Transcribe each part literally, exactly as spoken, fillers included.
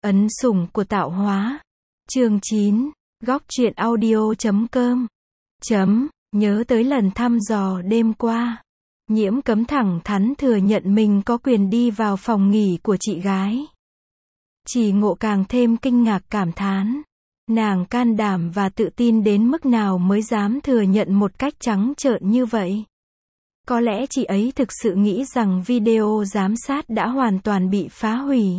Ấn sủng của tạo hóa. Chương chín. Góc truyện audio chấm com. Chấm. Nhớ tới lần thăm dò đêm qua. Nhiễm Cấm thẳng thắn thừa nhận mình có quyền đi vào phòng nghỉ của chị gái. Chỉ Ngộ càng thêm kinh ngạc cảm thán. Nàng can đảm và tự tin đến mức nào mới dám thừa nhận một cách trắng trợn như vậy. Có lẽ chị ấy thực sự nghĩ rằng video giám sát đã hoàn toàn bị phá hủy.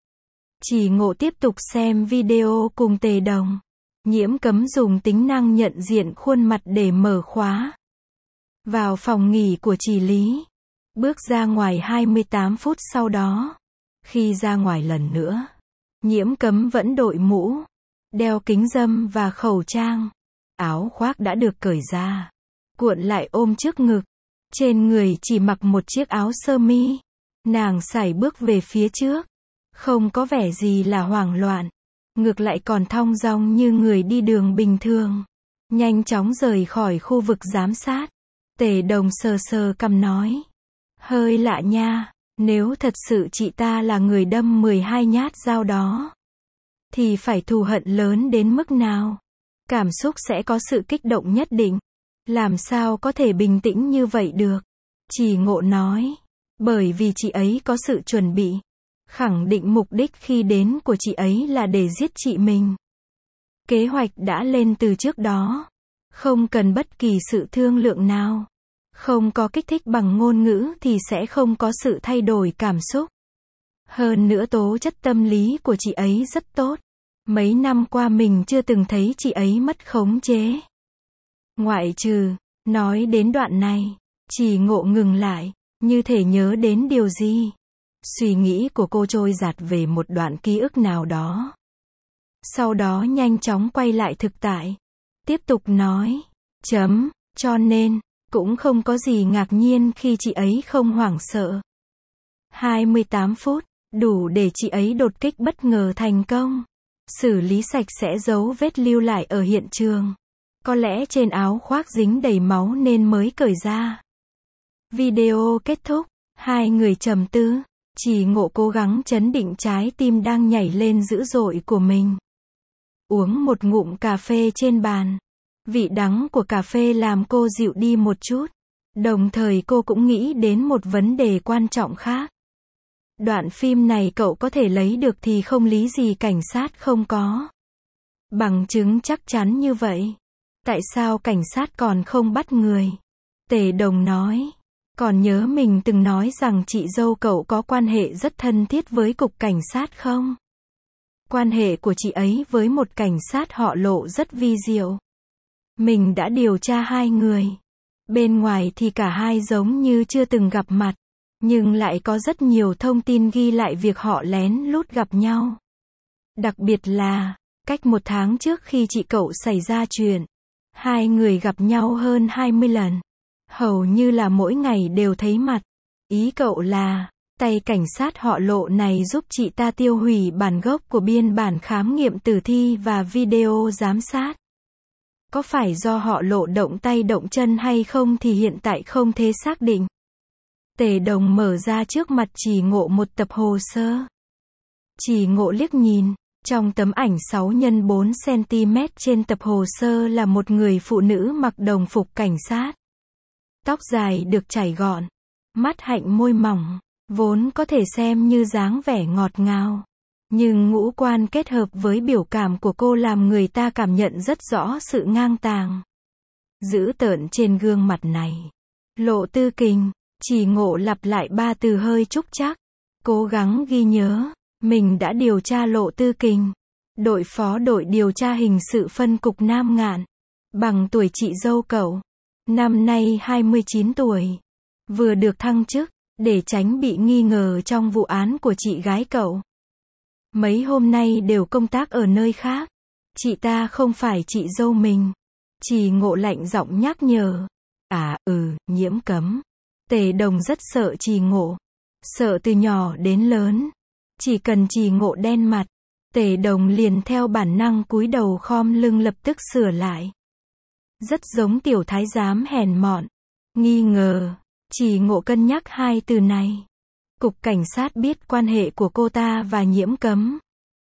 Chỉ Ngộ tiếp tục xem video cùng Tề Đồng. Nhiễm Cấm dùng tính năng nhận diện khuôn mặt để mở khóa. Vào phòng nghỉ của Chỉ Lý. Bước ra ngoài hai mươi tám phút sau đó. Khi ra ngoài lần nữa, Nhiễm Cấm vẫn đội mũ, đeo kính râm và khẩu trang. Áo khoác đã được cởi ra, cuộn lại ôm trước ngực. Trên người chỉ mặc một chiếc áo sơ mi. Nàng sải bước về phía trước. Không có vẻ gì là hoảng loạn. Ngược lại còn thong dong như người đi đường bình thường. Nhanh chóng rời khỏi khu vực giám sát. Tề Đồng sờ sờ cằm nói. Hơi lạ nha, nếu thật sự chị ta là người đâm mười hai nhát dao đó, thì phải thù hận lớn đến mức nào? Cảm xúc sẽ có sự kích động nhất định. Làm sao có thể bình tĩnh như vậy được? Chỉ Ngộ nói. Bởi vì chị ấy có sự chuẩn bị. Khẳng định mục đích khi đến của chị ấy là để giết chị mình. Kế hoạch đã lên từ trước đó. Không cần bất kỳ sự thương lượng nào. Không có kích thích bằng ngôn ngữ thì sẽ không có sự thay đổi cảm xúc. Hơn nữa tố chất tâm lý của chị ấy rất tốt. Mấy năm qua mình chưa từng thấy chị ấy mất khống chế. Ngoại trừ, nói đến đoạn này, Chỉ Ngộ ngừng lại, như thể nhớ đến điều gì. Suy nghĩ của cô trôi dạt về một đoạn ký ức nào đó. Sau đó nhanh chóng quay lại thực tại. Tiếp tục nói. Chấm. Cho nên, cũng không có gì ngạc nhiên khi chị ấy không hoảng sợ. hai mươi tám phút, đủ để chị ấy đột kích bất ngờ thành công. Xử lý sạch sẽ dấu vết lưu lại ở hiện trường. Có lẽ trên áo khoác dính đầy máu nên mới cởi ra. Video kết thúc. Hai người trầm tư. Chỉ Ngộ cố gắng trấn định trái tim đang nhảy lên dữ dội của mình. Uống một ngụm cà phê trên bàn. Vị đắng của cà phê làm cô dịu đi một chút. Đồng thời cô cũng nghĩ đến một vấn đề quan trọng khác. Đoạn phim này cậu có thể lấy được thì không lý gì cảnh sát không có bằng chứng chắc chắn như vậy. Tại sao cảnh sát còn không bắt người? Tề Đồng nói. Còn nhớ mình từng nói rằng chị dâu cậu có quan hệ rất thân thiết với cục cảnh sát không? Quan hệ của chị ấy với một cảnh sát họ Lộ rất vi diệu. Mình đã điều tra hai người. Bên ngoài thì cả hai giống như chưa từng gặp mặt. Nhưng lại có rất nhiều thông tin ghi lại việc họ lén lút gặp nhau. Đặc biệt là, cách một tháng trước khi chị cậu xảy ra chuyện, hai người gặp nhau hơn hai mươi lần. Hầu như là mỗi ngày đều thấy mặt. Ý cậu là, tay cảnh sát họ Lộ này giúp chị ta tiêu hủy bản gốc của biên bản khám nghiệm tử thi và video giám sát. Có phải do họ Lộ động tay động chân hay không thì hiện tại không thể xác định. Tề Đồng mở ra trước mặt Chỉ Ngộ một tập hồ sơ. Chỉ Ngộ liếc nhìn. Trong tấm ảnh sáu nhân bốn xăng-ti-mét trên tập hồ sơ là một người phụ nữ mặc đồng phục cảnh sát. Tóc dài được chải gọn. Mắt hạnh môi mỏng. Vốn có thể xem như dáng vẻ ngọt ngào. Nhưng ngũ quan kết hợp với biểu cảm của cô làm người ta cảm nhận rất rõ sự ngang tàng. Dữ tợn trên gương mặt này. Lộ Tư Kình. Chỉ Ngộ lặp lại ba từ hơi trúc trắc. Cố gắng ghi nhớ. Mình đã điều tra Lộ Tư Kình. Đội phó đội điều tra hình sự phân cục Nam Ngạn. Bằng tuổi chị dâu cậu. Năm nay hai mươi chín tuổi. Vừa được thăng chức. Để tránh bị nghi ngờ trong vụ án của chị gái cậu. Mấy hôm nay đều công tác ở nơi khác. Chị ta không phải chị dâu mình. Chỉ Ngộ lạnh giọng nhắc nhở. À, ừ, Nhiễm Cấm. Tề Đồng rất sợ Chỉ Ngộ. Sợ từ nhỏ đến lớn. Chỉ cần Chỉ Ngộ đen mặt, Tề Đồng liền theo bản năng cúi đầu khom lưng lập tức sửa lại. Rất giống tiểu thái giám hèn mọn. Nghi ngờ. Chỉ Ngộ cân nhắc hai từ này. Cục cảnh sát biết quan hệ của cô ta và Nhiễm Cấm.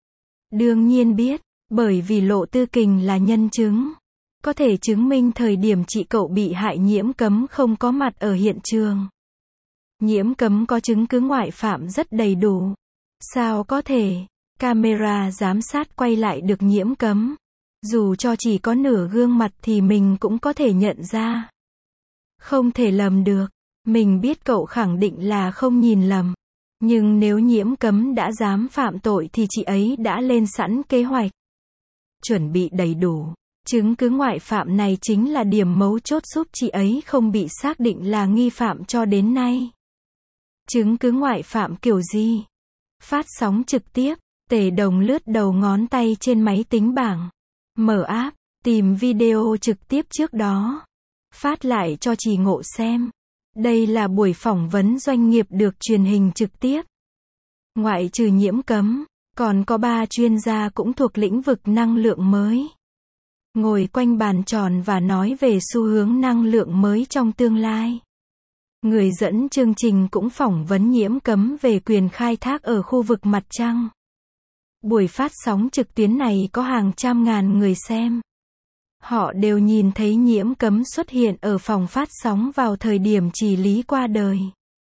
Đương nhiên biết, bởi vì Lộ Tư Kình là nhân chứng. Có thể chứng minh thời điểm chị cậu bị hại Nhiễm Cấm không có mặt ở hiện trường. Nhiễm Cấm có chứng cứ ngoại phạm rất đầy đủ. Sao có thể, camera giám sát quay lại được Nhiễm Cấm. Dù cho chỉ có nửa gương mặt thì mình cũng có thể nhận ra. Không thể lầm được. Mình biết cậu khẳng định là không nhìn lầm. Nhưng nếu Nhiễm Cấm đã dám phạm tội thì chị ấy đã lên sẵn kế hoạch. Chuẩn bị đầy đủ. Chứng cứ ngoại phạm này chính là điểm mấu chốt giúp chị ấy không bị xác định là nghi phạm cho đến nay. Chứng cứ ngoại phạm kiểu gì? Phát sóng trực tiếp, Tề Đồng lướt đầu ngón tay trên máy tính bảng. Mở app, tìm video trực tiếp trước đó. Phát lại cho Trì Ngộ xem. Đây là buổi phỏng vấn doanh nghiệp được truyền hình trực tiếp. Ngoại trừ Nhiễm Cấm, còn có ba chuyên gia cũng thuộc lĩnh vực năng lượng mới. Ngồi quanh bàn tròn và nói về xu hướng năng lượng mới trong tương lai. Người dẫn chương trình cũng phỏng vấn Nhiễm Cấm về quyền khai thác ở khu vực mặt trăng. Buổi phát sóng trực tuyến này có hàng trăm ngàn người xem. Họ đều nhìn thấy Nhiễm Cấm xuất hiện ở phòng phát sóng vào thời điểm Trì Lý qua đời.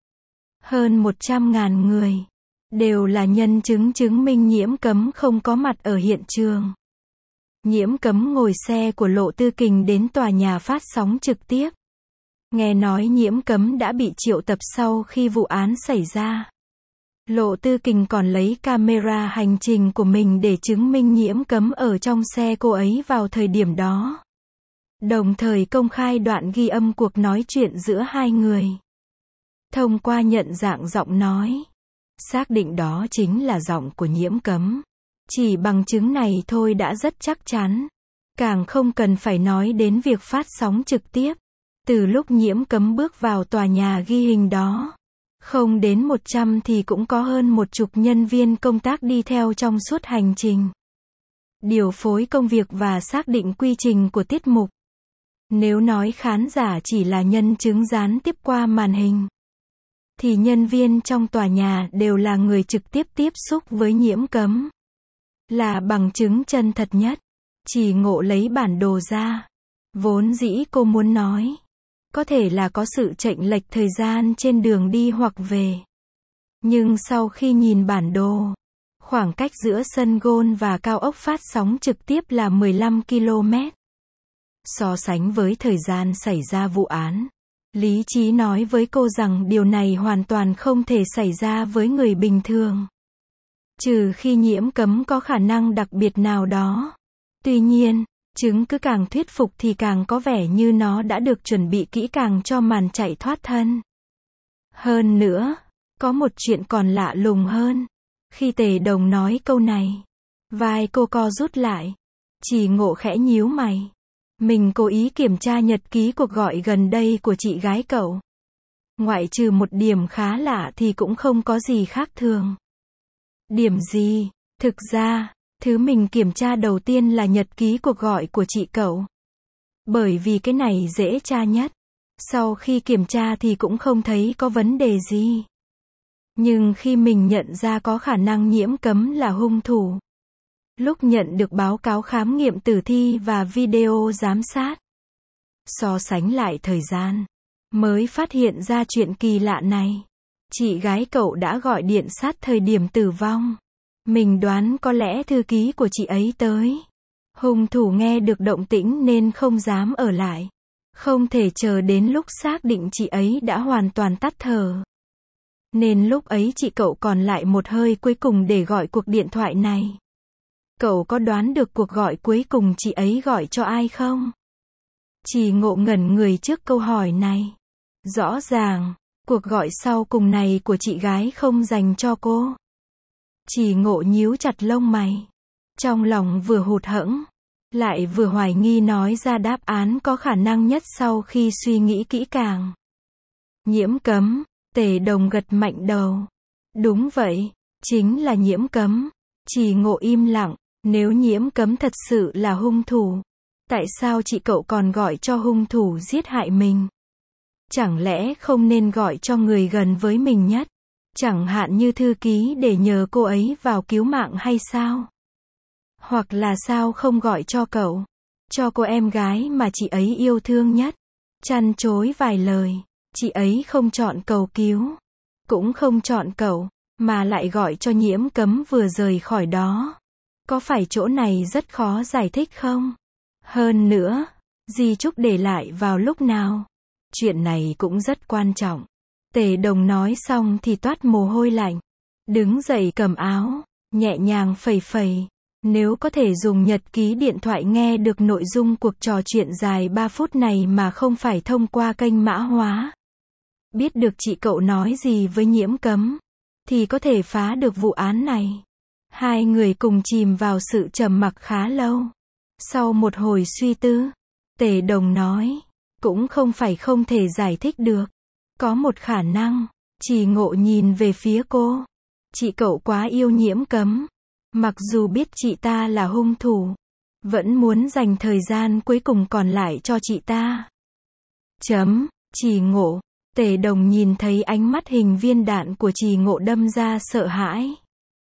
Hơn một trăm ngàn người, đều là nhân chứng chứng minh Nhiễm Cấm không có mặt ở hiện trường. Nhiễm Cấm ngồi xe của Lộ Tư Kình đến tòa nhà phát sóng trực tiếp. Nghe nói Nhiễm Cấm đã bị triệu tập sau khi vụ án xảy ra. Lộ Tư Kình còn lấy camera hành trình của mình để chứng minh Nhiễm Cấm ở trong xe cô ấy vào thời điểm đó. Đồng thời công khai đoạn ghi âm cuộc nói chuyện giữa hai người. Thông qua nhận dạng giọng nói, xác định đó chính là giọng của Nhiễm Cấm. Chỉ bằng chứng này thôi đã rất chắc chắn. Càng không cần phải nói đến việc phát sóng trực tiếp. Từ lúc Nhiễm Cấm bước vào tòa nhà ghi hình đó, không đến một trăm thì cũng có hơn một chục nhân viên công tác đi theo trong suốt hành trình. Điều phối công việc và xác định quy trình của tiết mục. Nếu nói khán giả chỉ là nhân chứng gián tiếp qua màn hình, thì nhân viên trong tòa nhà đều là người trực tiếp tiếp xúc với Nhiễm Cấm. Là bằng chứng chân thật nhất. Trì Ngộ lấy bản đồ ra. Vốn dĩ cô muốn nói, có thể là có sự chệnh lệch thời gian trên đường đi hoặc về. Nhưng sau khi nhìn bản đồ, khoảng cách giữa sân golf và cao ốc phát sóng trực tiếp là mười lăm ki lô mét. So sánh với thời gian xảy ra vụ án, lý trí nói với cô rằng điều này hoàn toàn không thể xảy ra với người bình thường. Trừ khi Nhiễm Cấm có khả năng đặc biệt nào đó. Tuy nhiên, chứng cứ càng thuyết phục thì càng có vẻ như nó đã được chuẩn bị kỹ càng cho màn chạy thoát thân. Hơn nữa, có một chuyện còn lạ lùng hơn. Khi Tề Đồng nói câu này, vai cô co rút lại. Trì Ngộ khẽ nhíu mày. Mình cố ý kiểm tra nhật ký cuộc gọi gần đây của chị gái cậu. Ngoại trừ một điểm khá lạ thì cũng không có gì khác thường. Điểm gì? Thực ra, thứ mình kiểm tra đầu tiên là nhật ký cuộc gọi của chị cậu. Bởi vì cái này dễ tra nhất. Sau khi kiểm tra thì cũng không thấy có vấn đề gì. Nhưng khi mình nhận ra có khả năng Nhiễm Cấm là hung thủ. Lúc nhận được báo cáo khám nghiệm tử thi và video giám sát, so sánh lại thời gian, mới phát hiện ra chuyện kỳ lạ này. Chị gái cậu đã gọi điện sát thời điểm tử vong. Mình đoán có lẽ thư ký của chị ấy tới. Hung thủ nghe được động tĩnh nên không dám ở lại. Không thể chờ đến lúc xác định chị ấy đã hoàn toàn tắt thở. Nên lúc ấy chị cậu còn lại một hơi cuối cùng để gọi cuộc điện thoại này. Cậu có đoán được cuộc gọi cuối cùng chị ấy gọi cho ai không? Trì Ngộ ngẩn người trước câu hỏi này. Rõ ràng, cuộc gọi sau cùng này của chị gái không dành cho cô. Trì Ngộ nhíu chặt lông mày. Trong lòng vừa hụt hẫng, lại vừa hoài nghi nói ra đáp án có khả năng nhất sau khi suy nghĩ kỹ càng. Nhiễm Cấm. Tề Đồng gật mạnh đầu. Đúng vậy, chính là Nhiễm Cấm. Trì Ngộ im lặng. Nếu Nhiễm Cấm thật sự là hung thủ, tại sao chị cậu còn gọi cho hung thủ giết hại mình? Chẳng lẽ không nên gọi cho người gần với mình nhất, chẳng hạn như thư ký để nhờ cô ấy vào cứu mạng hay sao? Hoặc là sao không gọi cho cậu? Cho cô em gái mà chị ấy yêu thương nhất. Chăn chối vài lời. Chị ấy không chọn cầu cứu. Cũng không chọn cậu. Mà lại gọi cho Nhiễm Cấm vừa rời khỏi đó. Có phải chỗ này rất khó giải thích không? Hơn nữa, di chúc để lại vào lúc nào? Chuyện này cũng rất quan trọng. Tề Đồng nói xong thì toát mồ hôi lạnh. Đứng dậy cầm áo, nhẹ nhàng phẩy phẩy. Nếu có thể dùng nhật ký điện thoại nghe được nội dung cuộc trò chuyện dài ba phút này mà không phải thông qua kênh mã hóa. Biết được chị cậu nói gì với Nhiễm Cấm, thì có thể phá được vụ án này. Hai người cùng chìm vào sự trầm mặc khá lâu. Sau một hồi suy tư, Tề Đồng nói, cũng không phải không thể giải thích được. Có một khả năng. Trì Ngộ nhìn về phía cô. Chị cậu quá yêu Nhiễm Cấm. Mặc dù biết chị ta là hung thủ, vẫn muốn dành thời gian cuối cùng còn lại cho chị ta. Chấm. Trì Ngộ. Tề Đồng nhìn thấy ánh mắt hình viên đạn của Trì Ngộ đâm ra sợ hãi.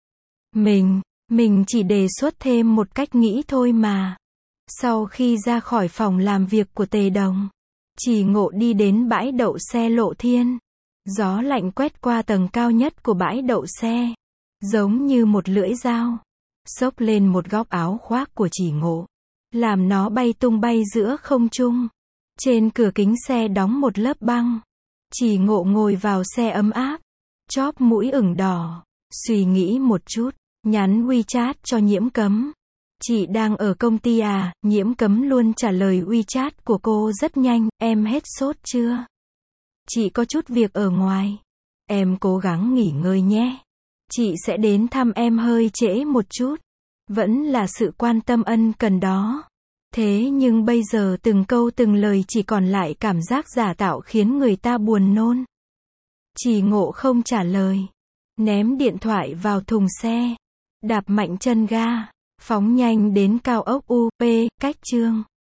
Mình, mình chỉ đề xuất thêm một cách nghĩ thôi mà. Sau khi ra khỏi phòng làm việc của Tề Đồng, Trì Ngộ đi đến bãi đậu xe Lộ Thiên. Gió lạnh quét qua tầng cao nhất của bãi đậu xe, giống như một lưỡi dao, xốc lên một góc áo khoác của Trì Ngộ, làm nó bay tung bay giữa không trung. Trên cửa kính xe đóng một lớp băng. Trì Ngộ ngồi vào xe ấm áp, chóp mũi ửng đỏ, suy nghĩ một chút, nhắn WeChat cho Nhiễm Cấm. Chị đang ở công ty à? Nhiễm Cấm luôn trả lời WeChat của cô rất nhanh. Em hết sốt chưa? Chị có chút việc ở ngoài. Em cố gắng nghỉ ngơi nhé. Chị sẽ đến thăm em hơi trễ một chút. Vẫn là sự quan tâm ân cần đó. Thế nhưng bây giờ từng câu từng lời chỉ còn lại cảm giác giả tạo khiến người ta buồn nôn. Trì Ngộ không trả lời. Ném điện thoại vào thùng xe. Đạp mạnh chân ga. Phóng nhanh đến cao ốc u pê, cách Chương